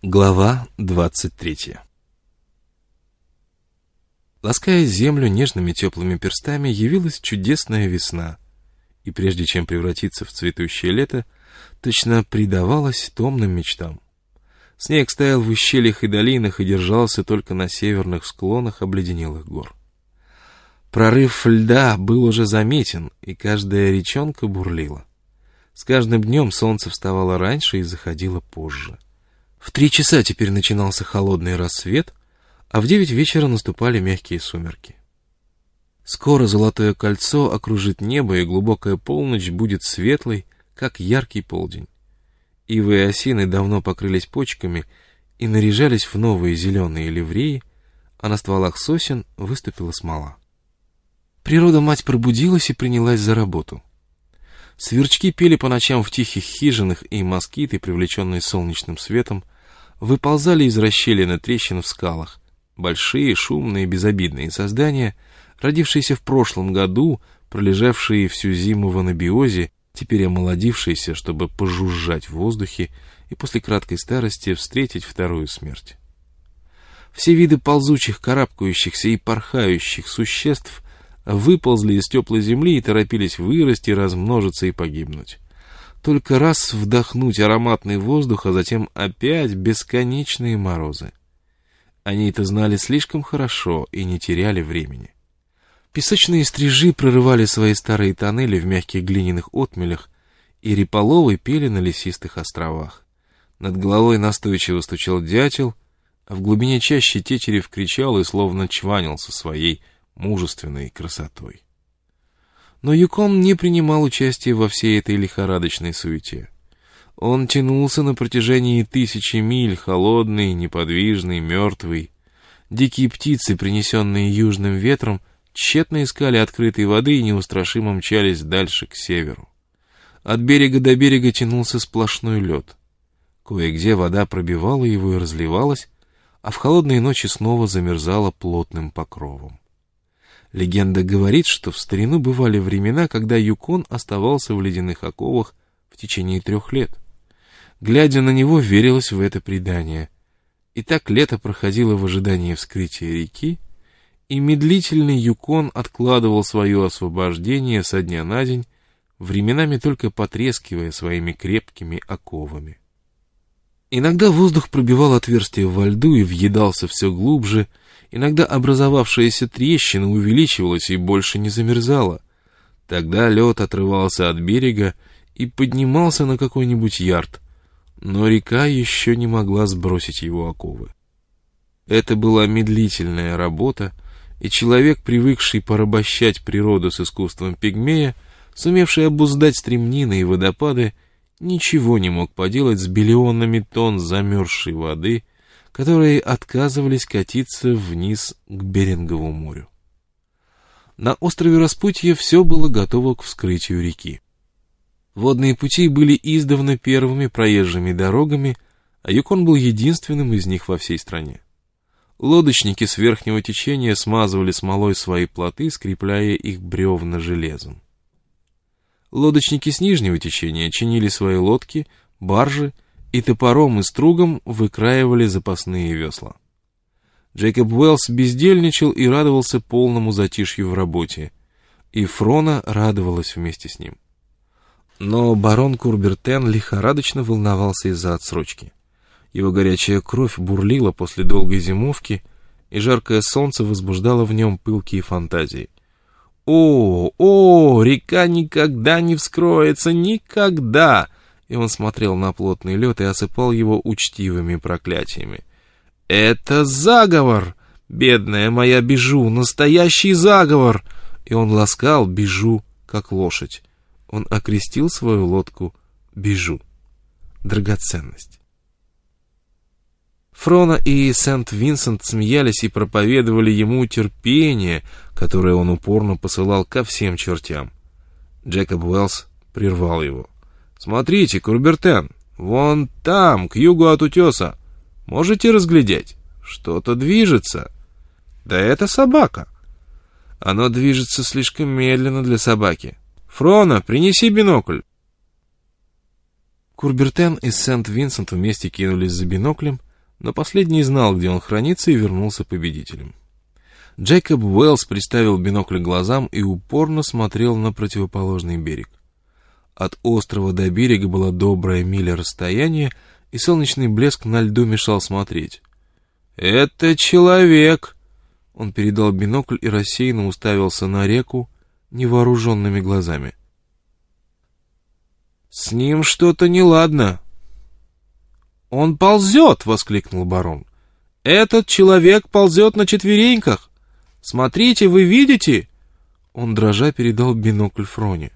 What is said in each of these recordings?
Глава 23. Лаская землю нежными теплыми перстами, явилась чудесная весна, и прежде чем превратиться в цветущее лето, точно предавалась томным мечтам. Снег стоял в ущельях и долинах и держался только на северных склонах обледенелых гор. Прорыв льда был уже заметен, и каждая речонка бурлила. С каждым днем солнце вставало раньше и заходило позже. В 3 часа теперь начинался холодный рассвет, а в 9 вечера наступали мягкие сумерки. Скоро золотое кольцо окружит небо, и глубокая полночь будет светлой, как яркий полдень. Ивы и осины давно покрылись почками и наряжались в новые зеленые ливреи, а на стволах сосен выступила смола. Природа-мать пробудилась и принялась за работу. Сверчки пели по ночам в тихих хижинах, и москиты, привлеченные солнечным светом, выползали из расщелин и трещин в скалах. Большие, шумные, безобидные создания, родившиеся в прошлом году, пролежавшие всю зиму в анабиозе, теперь омолодившиеся, чтобы пожужжать в воздухе и после краткой старости встретить вторую смерть. Все виды ползучих, карабкающихся и порхающих существ выползли из теплой земли и торопились вырасти, размножиться и погибнуть. Только раз вдохнуть ароматный воздух, а затем опять бесконечные морозы. Они это знали слишком хорошо и не теряли времени. Песочные стрижи прорывали свои старые тоннели в мягких глиняных отмелях, и реполовы пели на лесистых островах. Над головой настойчиво стучал дятел, а в глубине чащи тетерев кричал и словно чванился своей мужественной красотой. Но Юкон не принимал участия во всей этой лихорадочной суете. Он тянулся на протяжении 1000 миль, холодный, неподвижный, мертвый. Дикие птицы, принесенные южным ветром, тщетно искали открытой воды и неустрашимо мчались дальше, к северу. От берега до берега тянулся сплошной лед. Кое-где вода пробивала его и разливалась, а в холодные ночи снова замерзала плотным покровом. Легенда говорит, что в старину бывали времена, когда Юкон оставался в ледяных оковах в течение 3 лет. Глядя на него, верилось в это предание. И так лето проходило в ожидании вскрытия реки, и медлительный Юкон откладывал свое освобождение со дня на день, временами только потрескивая своими крепкими оковами. Иногда воздух пробивал отверстия во льду и въедался все глубже, иногда образовавшаяся трещина увеличивалась и больше не замерзала. Тогда лед отрывался от берега и поднимался на какой-нибудь ярд, но река еще не могла сбросить его оковы. Это была медлительная работа, и человек, привыкший порабощать природу с искусством пигмея, сумевший обуздать стремнины и водопады, ничего не мог поделать с биллионами тонн замерзшей воды, которые отказывались катиться вниз к Берингову морю. На острове Распутье все было готово к вскрытию реки. Водные пути были издавна первыми проезжими дорогами, а Юкон был единственным из них во всей стране. Лодочники с верхнего течения смазывали смолой свои плоты, скрепляя их бревна железом. Лодочники с нижнего течения чинили свои лодки, баржи и топором и стругом выкраивали запасные весла. Джейкоб Уэллс бездельничал и радовался полному затишью в работе, и Фрона радовалась вместе с ним. Но барон Курбертен лихорадочно волновался из-за отсрочки. Его горячая кровь бурлила после долгой зимовки, и жаркое солнце возбуждало в нем пылкие фантазии. О, река никогда не вскроется, никогда!» И он смотрел на плотный лед и осыпал его учтивыми проклятиями. «Это заговор! Бедная моя Бижу, настоящий заговор!» И он ласкал Бижу, как лошадь. Он окрестил свою лодку Бижу. Драгоценность. Фрона и Сент-Винсент смеялись и проповедовали ему терпение, которое он упорно посылал ко всем чертям. Джейкоб Уэллс прервал его. «Смотрите, Курбертен, вон там, к югу от утеса. Можете разглядеть? Что-то движется. Да это собака. Оно движется слишком медленно для собаки. Фрона, принеси бинокль». Курбертен и Сент-Винсент вместе кинулись за биноклем, но последний знал, где он хранится, и вернулся победителем. Джейкоб Уэллс приставил бинокль к глазам и упорно смотрел на противоположный берег. От острова до берега была добрая миля расстояния, и солнечный блеск на льду мешал смотреть. «Это человек!» Он передал бинокль и рассеянно уставился на реку невооруженными глазами. «С ним что-то неладно!» «Он ползет!» — воскликнул барон. «Этот человек ползет на четвереньках! Смотрите, вы видите?» Он дрожа передал бинокль Фроне.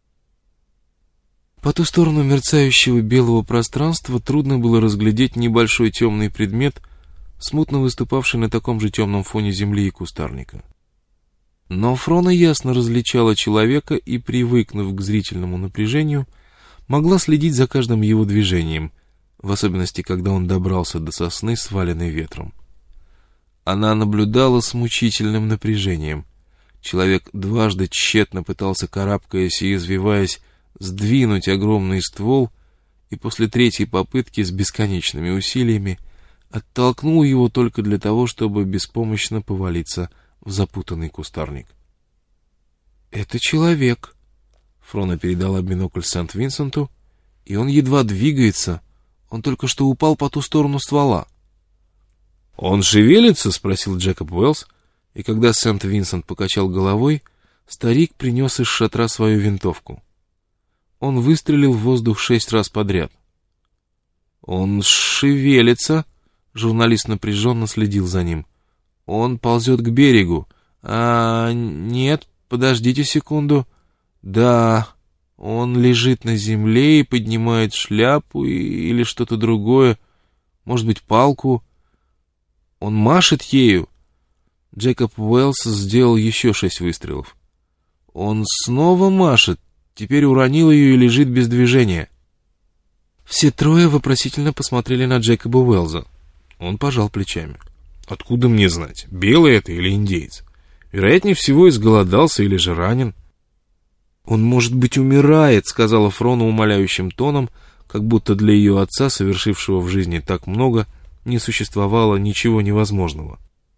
По ту сторону мерцающего белого пространства трудно было разглядеть небольшой темный предмет, смутно выступавший на таком же темном фоне земли и кустарника. Но Фрона ясно различала человека и, привыкнув к зрительному напряжению, могла следить за каждым его движением, в особенности, когда он добрался до сосны, сваленной ветром. Она наблюдала с мучительным напряжением. Человек дважды тщетно пытался, карабкаясь и извиваясь, сдвинуть огромный ствол, и после третьей попытки с бесконечными усилиями оттолкнул его только для того, чтобы беспомощно повалиться в запутанный кустарник. «Это человек», — Фрона передала бинокль Сент-Винсенту, — «и он едва двигается, он только что упал по ту сторону ствола». «Он шевелится?» — спросил Джейкоб Уэллс, и когда Сент-Винсент покачал головой, старик принес из шатра свою винтовку. Он выстрелил в воздух 6 раз подряд. «Он шевелится», — журналист напряженно следил за ним. «Он ползет к берегу. Нет, подождите секунду. Да, он лежит на земле и поднимает шляпу или что-то другое, может быть, палку. Он машет ею». Джейкоб Уэллс сделал еще 6 выстрелов. «Он снова машет. Теперь уронил ее и лежит без движения». Все трое вопросительно посмотрели на Джейкоба Уэллса. Он пожал плечами. «Откуда мне знать, белый это или индеец? Вероятнее всего, изголодался или же ранен». «Он, может быть, умирает», — сказала Фрона умоляющим тоном, как будто для ее отца, совершившего в жизни так много, не существовало ничего невозможного.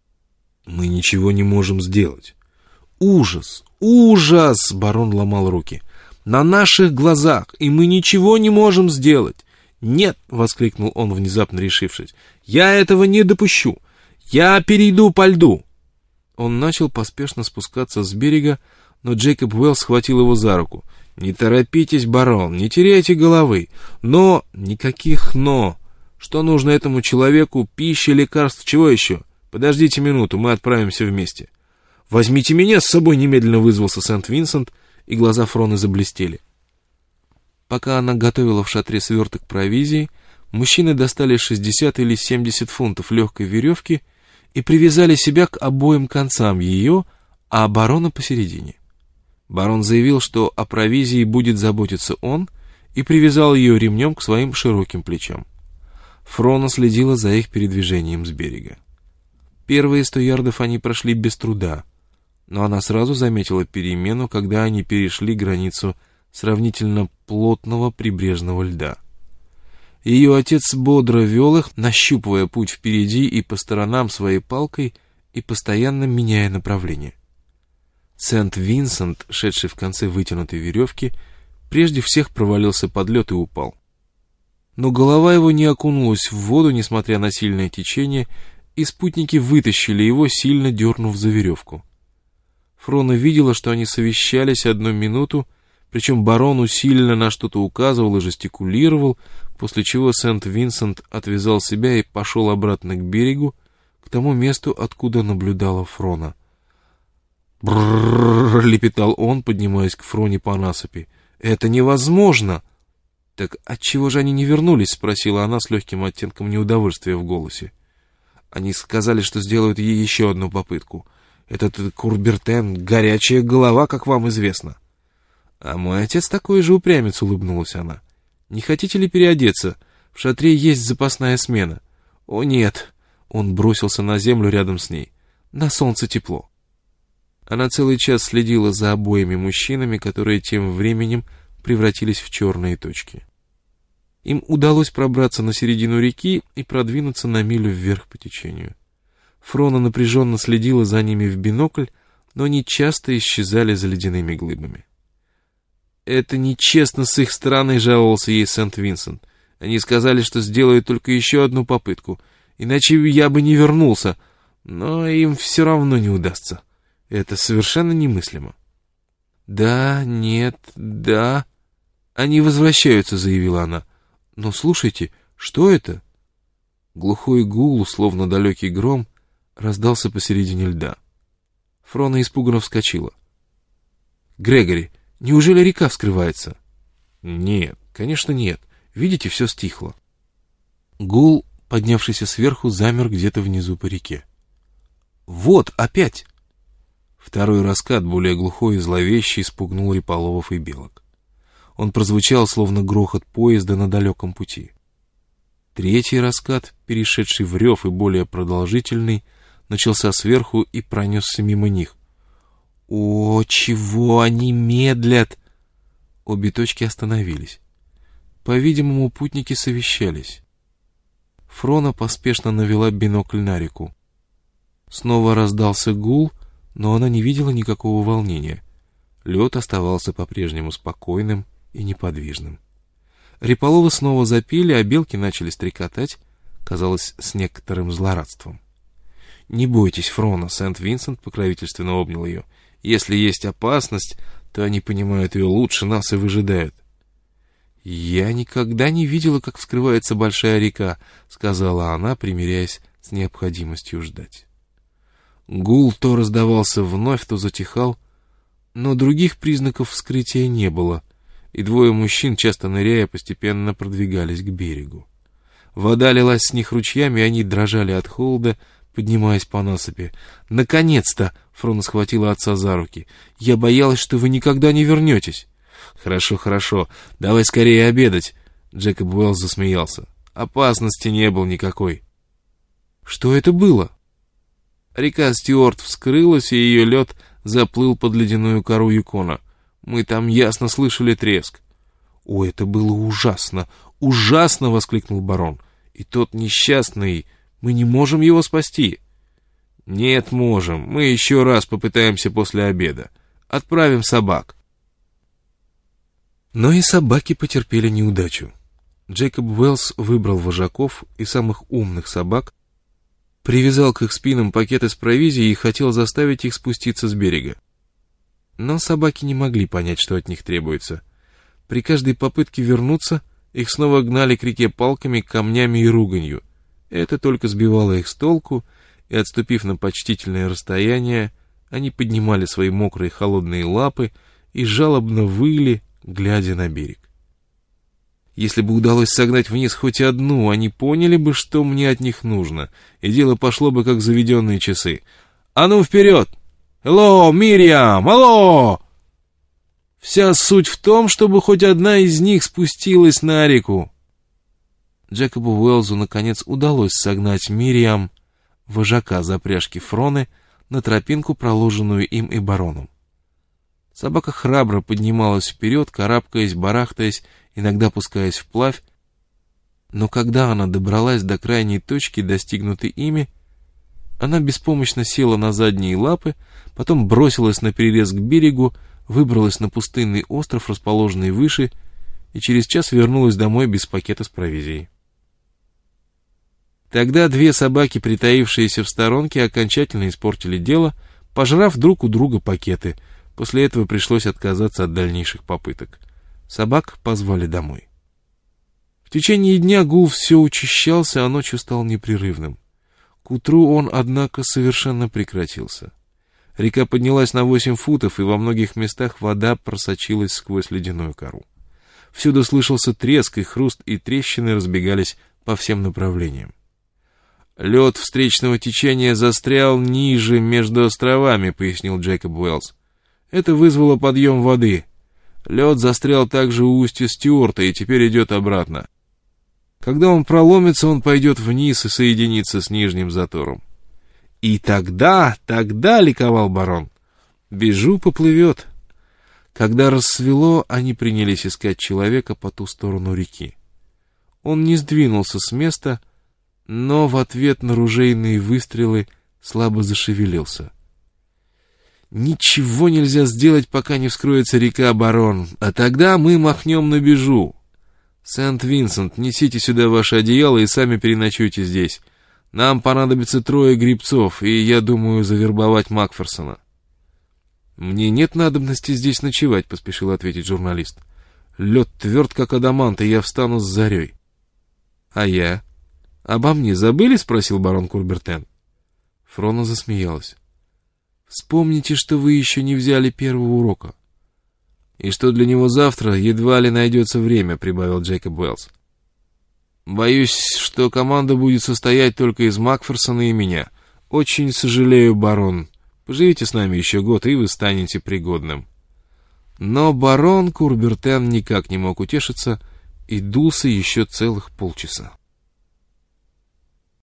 «Мы ничего не можем сделать». «Ужас! Ужас!» — барон ломал руки. «На наших глазах, и мы ничего не можем сделать!» «Нет!» — воскликнул он, внезапно решившись. «Я этого не допущу! Я перейду по льду!» Он начал поспешно спускаться с берега, но Джейкоб Уэллс схватил его за руку. «Не торопитесь, барон, не теряйте головы! Но...» «Никаких «но!» Что нужно этому человеку? Пища, лекарств, чего еще? Подождите минуту, мы отправимся вместе». «Возьмите меня с собой!» — немедленно вызвался Сент-Винсент, и глаза Фроны заблестели. Пока она готовила в шатре сверток провизии, мужчины достали 60 или 70 фунтов легкой веревки и привязали себя к обоим концам ее, а барона посередине. Барон заявил, что о провизии будет заботиться он, и привязал ее ремнем к своим широким плечам. Фрона следила за их передвижением с берега. Первые 100 ярдов они прошли без труда, но она сразу заметила перемену, когда они перешли границу сравнительно плотного прибрежного льда. Ее отец бодро вел их, нащупывая путь впереди и по сторонам своей палкой и постоянно меняя направление. Сент-Винсент, шедший в конце вытянутой веревки, прежде всех провалился под лед и упал. Но голова его не окунулась в воду, несмотря на сильное течение, и спутники вытащили его, сильно дернув за веревку. Фрона видела, что они совещались 1 минуту, причем барон усиленно на что-то указывал и жестикулировал, после чего Сент-Винсент отвязал себя и пошел обратно к берегу, к тому месту, откуда наблюдала Фрона. «Брррррр!» — лепетал он, поднимаясь к Фроне по насыпи. «Это невозможно!» «Так отчего же они не вернулись?» — спросила она с легким оттенком неудовольствия в голосе. «Они сказали, что сделают ей еще одну попытку. Этот Курбертен — горячая голова, как вам известно». «А мой отец такой же упрямец», — улыбнулась она. «Не хотите ли переодеться? В шатре есть запасная смена». «О, нет!» — он бросился на землю рядом с ней. «На солнце тепло». Она целый час следила за обоими мужчинами, которые тем временем превратились в черные точки. Им удалось пробраться на середину реки и продвинуться на милю вверх по течению. Фрона напряженно следила за ними в бинокль, но они часто исчезали за ледяными глыбами. «Это нечестно с их стороны», — жаловался ей Сент-Винсент. «Они сказали, что сделают только еще одну попытку, иначе я бы не вернулся, но им все равно не удастся. Это совершенно немыслимо». «Да, нет, да. Они возвращаются», — заявила она. «Но слушайте, что это?» Глухой гул, словно далекий гром, раздался посередине льда. Фрона испуганно вскочила. «Грегори, неужели река вскрывается?» «Нет, конечно нет. Видите, все стихло». Гул, поднявшийся сверху, замер где-то внизу по реке. «Вот, опять!» Второй раскат, более глухой и зловещий, испугнул Ряполовов и Белок. Он прозвучал, словно грохот поезда на далеком пути. Третий раскат, перешедший в рев и более продолжительный, начался сверху и пронесся мимо них. «О, чего они медлят!» Обе точки остановились. По-видимому, путники совещались. Фрона поспешно навела бинокль на реку. Снова раздался гул, но она не видела никакого волнения. Лед оставался по-прежнему спокойным и неподвижным. Ряполовы снова запели, а белки начали стрекотать, казалось, с некоторым злорадством. «Не бойтесь, Фрона», — Сент-Винсент покровительственно обнял ее. «Если есть опасность, то они понимают ее лучше нас и выжидают». «Я никогда не видела, как вскрывается большая река», — сказала она, примиряясь с необходимостью ждать. Гул то раздавался вновь, то затихал, но других признаков вскрытия не было, и двое мужчин, часто ныряя, постепенно продвигались к берегу. Вода лилась с них ручьями, и они дрожали от холода, поднимаясь по насыпи. «Наконец-то!» — Фрона схватила отца за руки. «Я боялась, что вы никогда не вернетесь». «Хорошо, хорошо, давай скорее обедать!» Джекоб Уэллс засмеялся. «Опасности не было никакой». «Что это было?» Река Стюарт вскрылась, и ее лед заплыл под ледяную кору Юкона. Мы там ясно слышали треск. «О, это было ужасно! Ужасно!» — воскликнул барон. «И тот несчастный... Мы не можем его спасти». «Нет, можем. Мы еще раз попытаемся после обеда. Отправим собак». Но и собаки потерпели неудачу. Джекоб Уэллс выбрал вожаков и самых умных собак, привязал к их спинам пакеты с провизией и хотел заставить их спуститься с берега. Но собаки не могли понять, что от них требуется. При каждой попытке вернуться, их снова гнали к реке палками, камнями и руганью. Это только сбивало их с толку, и, отступив на почтительное расстояние, они поднимали свои мокрые холодные лапы и жалобно выли, глядя на берег. Если бы удалось согнать вниз хоть одну, они поняли бы, что мне от них нужно, и дело пошло бы как заведенные часы. «А ну, вперед! Алло, Мириам! Алло!» Вся суть в том, чтобы хоть одна из них спустилась на реку. Джекобу Уэллсу наконец удалось согнать Мириам, вожака запряжки Фроны, на тропинку, проложенную им и бароном. Собака храбро поднималась вперед, карабкаясь, барахтаясь, иногда пускаясь вплавь, но когда она добралась до крайней точки, достигнутой ими, она беспомощно села на задние лапы, потом бросилась наперерез к берегу, выбралась на пустынный остров, расположенный выше, и через час вернулась домой без пакета с провизией. Тогда две собаки, притаившиеся в сторонке, окончательно испортили дело, пожрав друг у друга пакеты. После этого пришлось отказаться от дальнейших попыток. Собак позвали домой. В течение дня гул все учащался, а ночью стал непрерывным. К утру он, однако, совершенно прекратился. Река поднялась на 8 футов, и во многих местах вода просочилась сквозь ледяную кору. Всюду слышался треск, и хруст, и трещины разбегались по всем направлениям. «Лед встречного течения застрял ниже, между островами», — пояснил Джекоб Уэллс. «Это вызвало подъем воды. Лед застрял также у устья Стюарта и теперь идет обратно. Когда он проломится, он пойдет вниз и соединится с нижним затором». «И тогда, — ликовал барон, — Бежу поплывет». Когда рассвело, они принялись искать человека по ту сторону реки. Он не сдвинулся с места, но в ответ на ружейные выстрелы слабо зашевелился. «Ничего нельзя сделать, пока не вскроется река, барон, а тогда мы махнем на бежу. Сент-Винсент, несите сюда ваше одеяло и сами переночуйте здесь. Нам понадобится 3 гребцов, и, я думаю, завербовать Макферсона». «Мне нет надобности здесь ночевать», — поспешил ответить журналист. «Лед тверд, как адамант, и я встану с зарей». «А я? Обо мне забыли?» — спросил барон Курбертен. Фрона засмеялась. «Вспомните, что вы еще не взяли первого урока». «И что для него завтра едва ли найдется время», — прибавил Джейкоб Уэллс. «Боюсь, что команда будет состоять только из Макферсона и меня. Очень сожалею, барон. Поживите с нами еще год, и вы станете пригодным». Но барон Курбертен никак не мог утешиться и дулся еще целых полчаса.